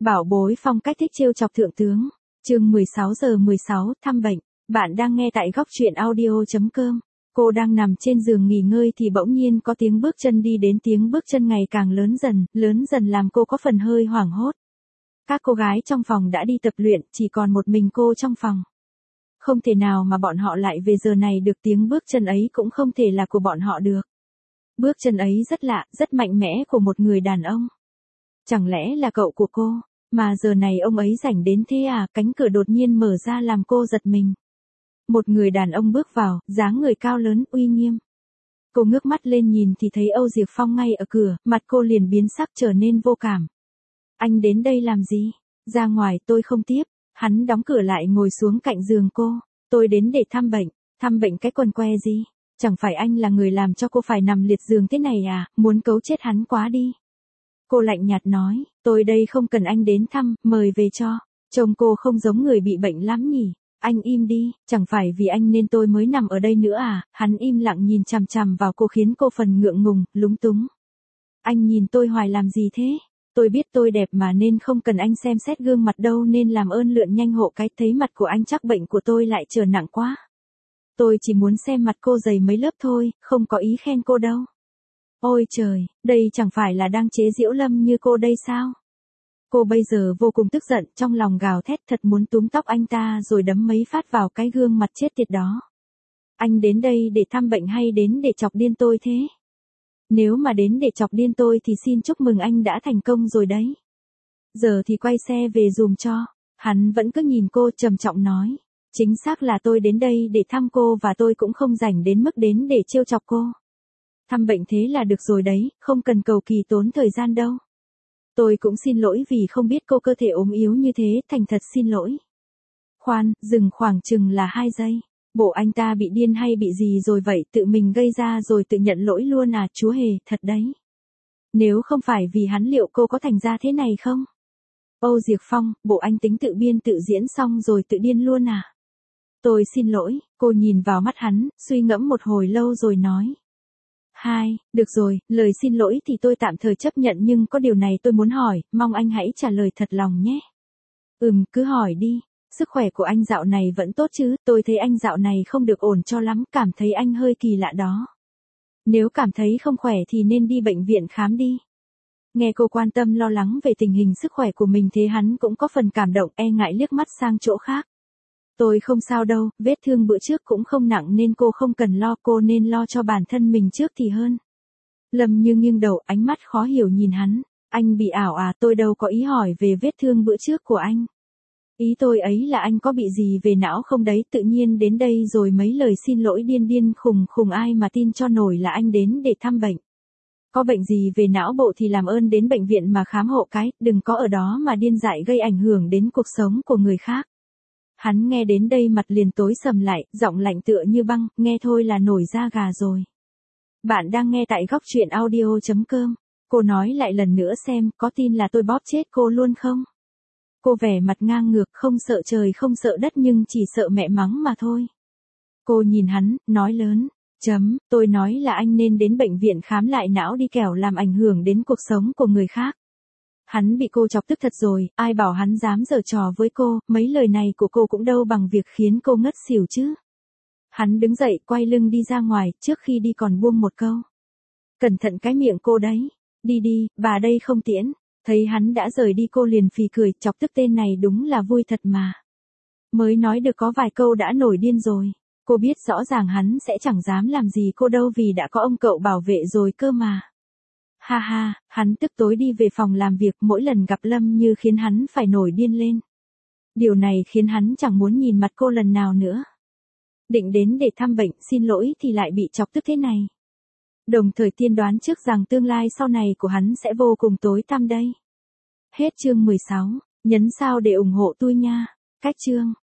Bảo bối phong cách thích trêu chọc thượng tướng. Chương 16:16 thăm bệnh. Bạn đang nghe tại góc truyện audio.com. Cô đang nằm trên giường nghỉ ngơi thì bỗng nhiên có tiếng bước chân đi đến, tiếng bước chân ngày càng lớn dần làm cô có phần hơi hoảng hốt. Các cô gái trong phòng đã đi tập luyện, chỉ còn một mình cô trong phòng. Không thể nào mà bọn họ lại về giờ này được, tiếng bước chân ấy cũng không thể là của bọn họ được. Bước chân ấy rất lạ, rất mạnh mẽ của một người đàn ông. Chẳng lẽ là cậu của cô? Mà giờ này ông ấy rảnh đến thế à? Cánh cửa đột nhiên mở ra làm cô giật mình. Một người đàn ông bước vào, dáng người cao lớn, uy nghiêm. Cô ngước mắt lên nhìn thì thấy Âu Diệp Phong ngay ở cửa, mặt cô liền biến sắc trở nên vô cảm. Anh đến đây làm gì? Ra ngoài, tôi không tiếp. Hắn đóng cửa lại ngồi xuống cạnh giường cô. Tôi đến để thăm bệnh. Thăm bệnh cái quần que gì? Chẳng phải anh là người làm cho cô phải nằm liệt giường thế này à? Muốn cấu chết hắn quá đi. Cô lạnh nhạt nói, tôi đây không cần anh đến thăm, mời về cho. Trông cô không giống người bị bệnh lắm nhỉ. Anh im đi, chẳng phải vì anh nên tôi mới nằm ở đây nữa à? Hắn im lặng nhìn chằm chằm vào cô khiến cô phần ngượng ngùng, lúng túng. Anh nhìn tôi hoài làm gì thế? Tôi biết tôi đẹp mà nên không cần anh xem xét gương mặt đâu, nên làm ơn lượn nhanh hộ cái, thấy mặt của anh chắc bệnh của tôi lại trở nặng quá. Tôi chỉ muốn xem mặt cô dày mấy lớp thôi, không có ý khen cô đâu. Ôi trời, đây chẳng phải là đang chế giễu Lâm như cô đây sao? Cô bây giờ vô cùng tức giận, trong lòng gào thét thật muốn túm tóc anh ta rồi đấm mấy phát vào cái gương mặt chết tiệt đó. Anh đến đây để thăm bệnh hay đến để chọc điên tôi thế? Nếu mà đến để chọc điên tôi thì xin chúc mừng anh đã thành công rồi đấy. Giờ thì quay xe về giùm cho. Hắn vẫn cứ nhìn cô trầm trọng nói. Chính xác là tôi đến đây để thăm cô và tôi cũng không rảnh đến mức đến để trêu chọc cô. Thăm bệnh thế là được rồi đấy, không cần cầu kỳ tốn thời gian đâu. Tôi cũng xin lỗi vì không biết cô cơ thể ốm yếu như thế, thành thật xin lỗi. Khoan, dừng khoảng chừng là 2 giây. Bộ anh ta bị điên hay bị gì rồi vậy, tự mình gây ra rồi tự nhận lỗi luôn à? Chú Hề, thật đấy. Nếu không phải vì hắn liệu cô có thành ra thế này không? Âu Diệp Phong, bộ anh tính tự biên tự diễn xong rồi tự điên luôn à? Tôi xin lỗi, cô nhìn vào mắt hắn, suy ngẫm một hồi lâu rồi nói. Được rồi, lời xin lỗi thì tôi tạm thời chấp nhận, nhưng có điều này tôi muốn hỏi, mong anh hãy trả lời thật lòng nhé. Cứ hỏi đi. Sức khỏe của anh dạo này vẫn tốt chứ? Tôi thấy anh dạo này không được ổn cho lắm, cảm thấy anh hơi kỳ lạ đó. Nếu cảm thấy không khỏe thì nên đi bệnh viện khám đi. Nghe cô quan tâm lo lắng về tình hình sức khỏe của mình thế hắn cũng có phần cảm động, e ngại liếc mắt sang chỗ khác. Tôi không sao đâu, vết thương bữa trước cũng không nặng nên cô không cần lo, cô nên lo cho bản thân mình trước thì hơn. Lâm Như nghiêng đầu, ánh mắt khó hiểu nhìn hắn. Anh bị ảo à? Tôi đâu có ý hỏi về vết thương bữa trước của anh. Ý tôi ấy là anh có bị gì về não không đấy, tự nhiên đến đây rồi mấy lời xin lỗi điên khùng ai mà tin cho nổi là anh đến để thăm bệnh. Có bệnh gì về não bộ thì làm ơn đến bệnh viện mà khám hộ cái, đừng có ở đó mà điên dại gây ảnh hưởng đến cuộc sống của người khác. Hắn nghe đến đây mặt liền tối sầm lại, giọng lạnh tựa như băng, nghe thôi là nổi da gà rồi. Bạn đang nghe tại góc truyện audio.com. Cô nói lại lần nữa xem, có tin là tôi bóp chết cô luôn không? Cô vẻ mặt ngang ngược, không sợ trời không sợ đất nhưng chỉ sợ mẹ mắng mà thôi. Cô nhìn hắn, nói lớn, tôi nói là anh nên đến bệnh viện khám lại não đi, kẻo làm ảnh hưởng đến cuộc sống của người khác. Hắn bị cô chọc tức thật rồi, ai bảo hắn dám giở trò với cô, mấy lời này của cô cũng đâu bằng việc khiến cô ngất xỉu chứ. Hắn đứng dậy, quay lưng đi ra ngoài, trước khi đi còn buông một câu. Cẩn thận cái miệng cô đấy, đi, bà đây không tiễn. Thấy hắn đã rời đi cô liền phì cười, chọc tức tên này đúng là vui thật mà. Mới nói được có vài câu đã nổi điên rồi. Cô biết rõ ràng hắn sẽ chẳng dám làm gì cô đâu vì đã có ông cậu bảo vệ rồi cơ mà. Hắn tức tối đi về phòng làm việc, mỗi lần gặp Lâm Như khiến hắn phải nổi điên lên. Điều này khiến hắn chẳng muốn nhìn mặt cô lần nào nữa. Định đến để thăm bệnh, xin lỗi thì lại bị chọc tức thế này. Đồng thời tiên đoán trước rằng tương lai sau này của hắn sẽ vô cùng tối tăm đây. Hết chương 16, nhấn sao để ủng hộ tôi nha. Cách chương